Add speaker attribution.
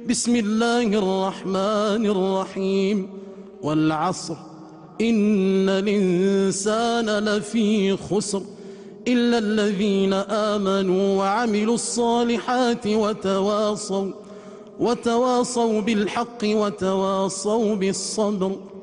Speaker 1: بسم الله الرحمن الرحيم والعصر إن الإنسان لفي خسر إلا الذين آمنوا وعملوا الصالحات وتواصوا بالحق وتواصوا بالصبر.